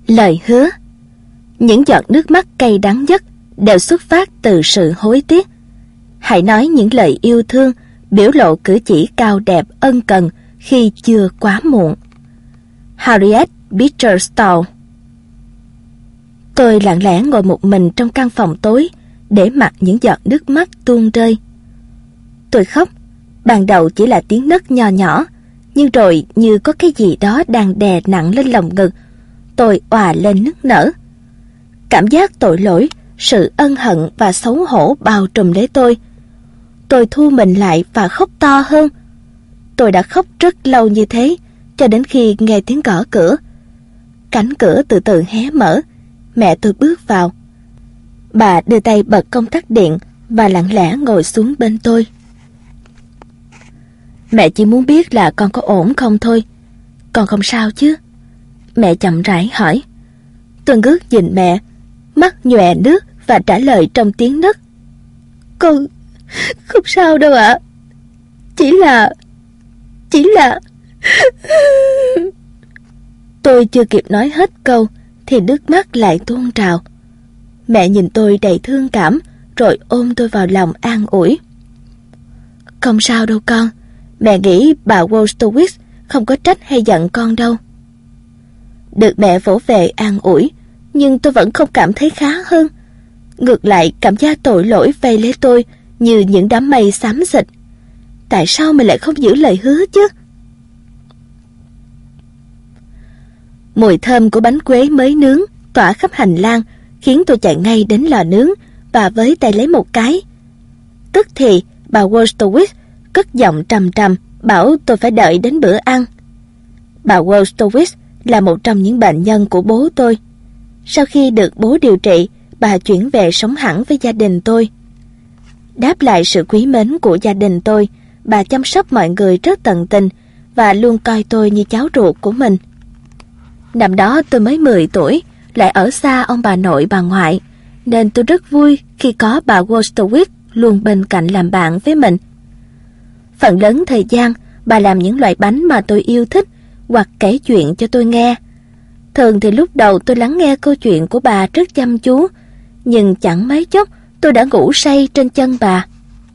Lời hứa. Những giọt nước mắt cay đắng nhất đều xuất phát từ sự hối tiếc. Hãy nói những lời yêu thương, biểu lộ cử chỉ cao đẹp ân cần khi chưa quá muộn. Harriet Beecher Stowe. Tôi lặng lẽ ngồi một mình trong căn phòng tối, để mặc những giọt nước mắt tuôn rơi. Tôi khóc, ban đầu chỉ là tiếng nấc nho nhỏ, nhưng rồi như có cái gì đó đang đè nặng lên lòng ngực, tôi òa lên nức nở. Cảm giác tội lỗi, sự ân hận và xấu hổ bao trùm lấy tôi. Tôi thu mình lại và khóc to hơn. Tôi đã khóc rất lâu như thế, cho đến khi nghe tiếng gõ cửa. Cánh cửa từ từ hé mở, mẹ tôi bước vào. Bà đưa tay bật công tắc điện và lặng lẽ ngồi xuống bên tôi. Mẹ chỉ muốn biết là con có ổn không thôi. Con không sao chứ? Mẹ chậm rãi hỏi. Tôi ngước nhìn mẹ, mắt nhòe nước và trả lời trong tiếng nấc. Con không sao đâu ạ. Chỉ là... Tôi chưa kịp nói hết câu thì nước mắt lại tuôn trào. Mẹ nhìn tôi đầy thương cảm, rồi ôm tôi vào lòng an ủi. Không sao đâu con, mẹ nghĩ bà Wolstowitz không có trách hay giận con đâu. Được mẹ vỗ về an ủi, nhưng tôi vẫn không cảm thấy khá hơn. Ngược lại, cảm giác tội lỗi vây lấy tôi như những đám mây xám xịt. Tại sao mày lại không giữ lời hứa chứ? Mùi thơm của bánh quế mới nướng tỏa khắp hành lang, khiến tôi chạy ngay đến lò nướng và với tay lấy một cái. Tức thì bà Wolstowitz cất giọng trầm trầm bảo tôi phải đợi đến bữa ăn. Bà Wolstowitz là một trong những bệnh nhân của bố tôi. Sau khi được bố điều trị, bà chuyển về sống hẳn với gia đình tôi. Đáp lại sự quý mến của gia đình tôi, bà chăm sóc mọi người rất tận tình và luôn coi tôi như cháu ruột của mình. Năm đó tôi mới 10 tuổi, lại ở xa ông bà nội bà ngoại, nên tôi rất vui khi có bà Wolstowitz luôn bên cạnh làm bạn với mình. Phần lớn thời gian, bà làm những loại bánh mà tôi yêu thích hoặc kể chuyện cho tôi nghe. Thường thì lúc đầu tôi lắng nghe câu chuyện của bà rất chăm chú, nhưng chẳng mấy chốc tôi đã ngủ say trên chân bà.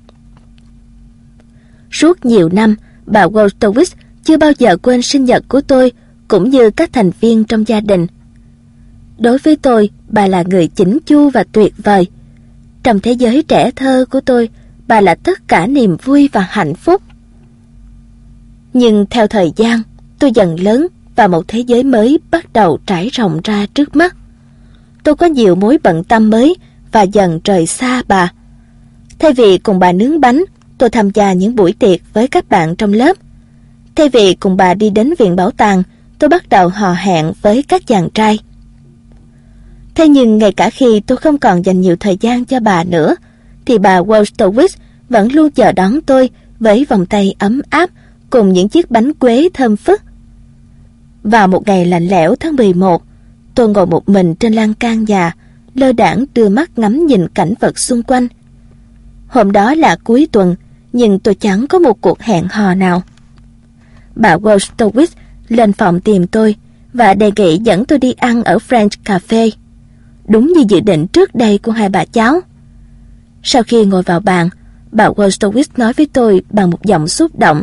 Suốt nhiều năm, bà Wolstowitz chưa bao giờ quên sinh nhật của tôi, cũng như các thành viên trong gia đình. Đối với tôi, bà là người chỉnh chu và tuyệt vời. Trong thế giới trẻ thơ của tôi, bà là tất cả niềm vui và hạnh phúc. Nhưng theo thời gian, tôi dần lớn và một thế giới mới bắt đầu trải rộng ra trước mắt. Tôi có nhiều mối bận tâm mới và dần rời xa bà. Thay vì cùng bà nướng bánh, tôi tham gia những buổi tiệc với các bạn trong lớp. Thay vì cùng bà đi đến viện bảo tàng, tôi bắt đầu hò hẹn với các chàng trai. Thế nhưng ngay cả khi tôi không còn dành nhiều thời gian cho bà nữa, thì bà Wolstowitz vẫn luôn chờ đón tôi với vòng tay ấm áp cùng những chiếc bánh quế thơm phức. Vào một ngày lạnh lẽo tháng 11, tôi ngồi một mình trên lan can nhà, lơ đãng đưa mắt ngắm nhìn cảnh vật xung quanh. Hôm đó là cuối tuần, nhưng tôi chẳng có một cuộc hẹn hò nào. Bà Wolstowitz lên phòng tìm tôi và đề nghị dẫn tôi đi ăn ở French Cafe, đúng như dự định trước đây của hai bà cháu. Sau khi ngồi vào bàn, bà Wolstowitz nói với tôi bằng một giọng xúc động.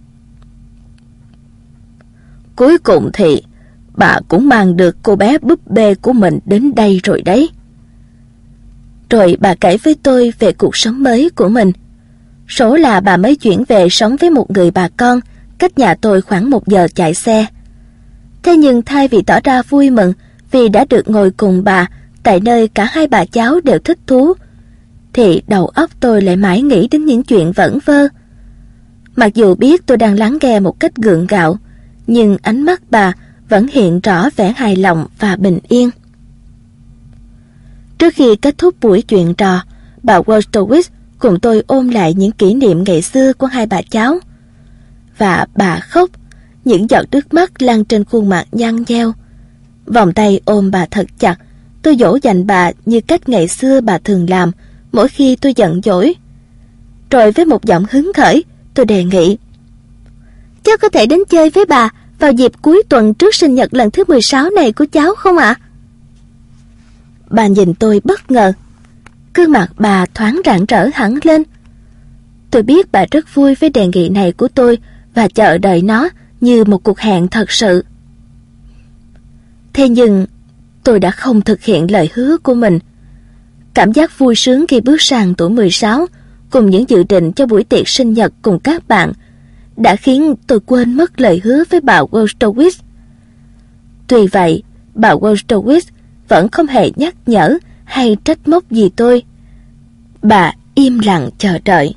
Cuối cùng thì bà cũng mang được cô bé búp bê của mình đến đây rồi đấy. Rồi bà kể với tôi về cuộc sống mới của mình. Số là bà mới chuyển về sống với một người bà con cách nhà tôi khoảng 1 giờ chạy xe. Thế nhưng thay vì tỏ ra vui mừng vì đã được ngồi cùng bà tại nơi cả hai bà cháu đều thích thú, thì đầu óc tôi lại mãi nghĩ đến những chuyện vẩn vơ. Mặc dù biết tôi đang lắng nghe một cách gượng gạo, nhưng ánh mắt bà vẫn hiện rõ vẻ hài lòng và bình yên. Trước khi kết thúc buổi chuyện trò, bà Wolstowitz cùng tôi ôn lại những kỷ niệm ngày xưa của hai bà cháu. Và bà khóc, những giọt nước mắt lăn trên khuôn mặt nhăn nheo. Vòng tay ôm bà thật chặt, tôi dỗ dành bà như cách ngày xưa bà thường làm mỗi khi tôi giận dỗi. Rồi với một giọng hứng khởi, tôi đề nghị: "Cháu có thể đến chơi với bà vào dịp cuối tuần trước sinh nhật lần thứ 16 này của cháu không ạ? Bà nhìn tôi bất ngờ. Gương mặt bà thoáng rạng rỡ hẳn lên. Tôi biết bà rất vui với đề nghị này của tôi và chờ đợi nó như một cuộc hẹn thật sự. Thế nhưng tôi đã không thực hiện lời hứa của mình. Cảm giác vui sướng khi bước sang tuổi 16 cùng những dự định cho buổi tiệc sinh nhật cùng các bạn đã khiến tôi quên mất lời hứa với bà Wolstowitz. Tuy vậy, bà Wolstowitz vẫn không hề nhắc nhở hay trách móc gì tôi. Bà im lặng chờ đợi.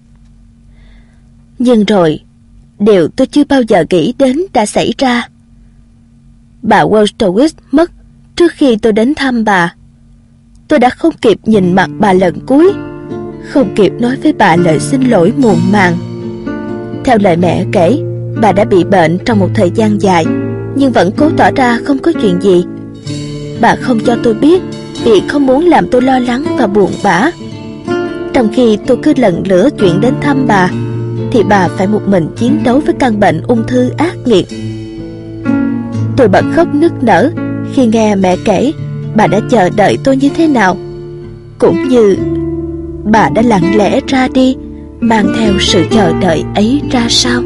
Nhưng rồi, điều tôi chưa bao giờ nghĩ đến đã xảy ra. Bà Wolstowitz mất trước khi tôi đến thăm bà. Tôi đã không kịp nhìn mặt bà lần cuối, không kịp nói với bà lời xin lỗi muộn màng. Theo lời mẹ kể, bà đã bị bệnh trong một thời gian dài, nhưng vẫn cố tỏ ra không có chuyện gì. Bà không cho tôi biết vì không muốn làm tôi lo lắng và buồn bã. Trong khi tôi cứ lần lữa chuyện đến thăm bà, thì bà phải một mình chiến đấu với căn bệnh ung thư ác nghiệt. Tôi bật khóc nức nở khi nghe mẹ kể bà đã chờ đợi tôi như thế nào, cũng như bà đã lặng lẽ ra đi mang theo sự chờ đợi ấy ra sao.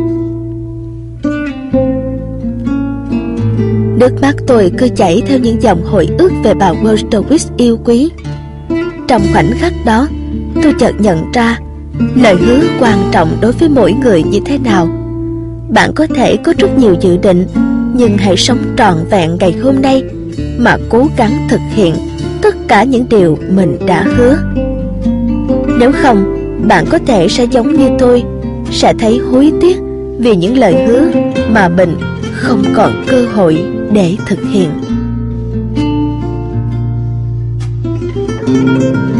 Nước mắt tôi cứ chảy theo những dòng hồi ức về bà Wolstowitz yêu quý. Trong khoảnh khắc đó, tôi chợt nhận ra lời hứa quan trọng đối với mỗi người như thế nào. Bạn có thể có rất nhiều dự định, nhưng hãy sống trọn vẹn ngày hôm nay mà cố gắng thực hiện tất cả những điều mình đã hứa. Nếu không, bạn có thể sẽ giống như tôi, sẽ thấy hối tiếc vì những lời hứa mà mình không còn cơ hội để thực hiện.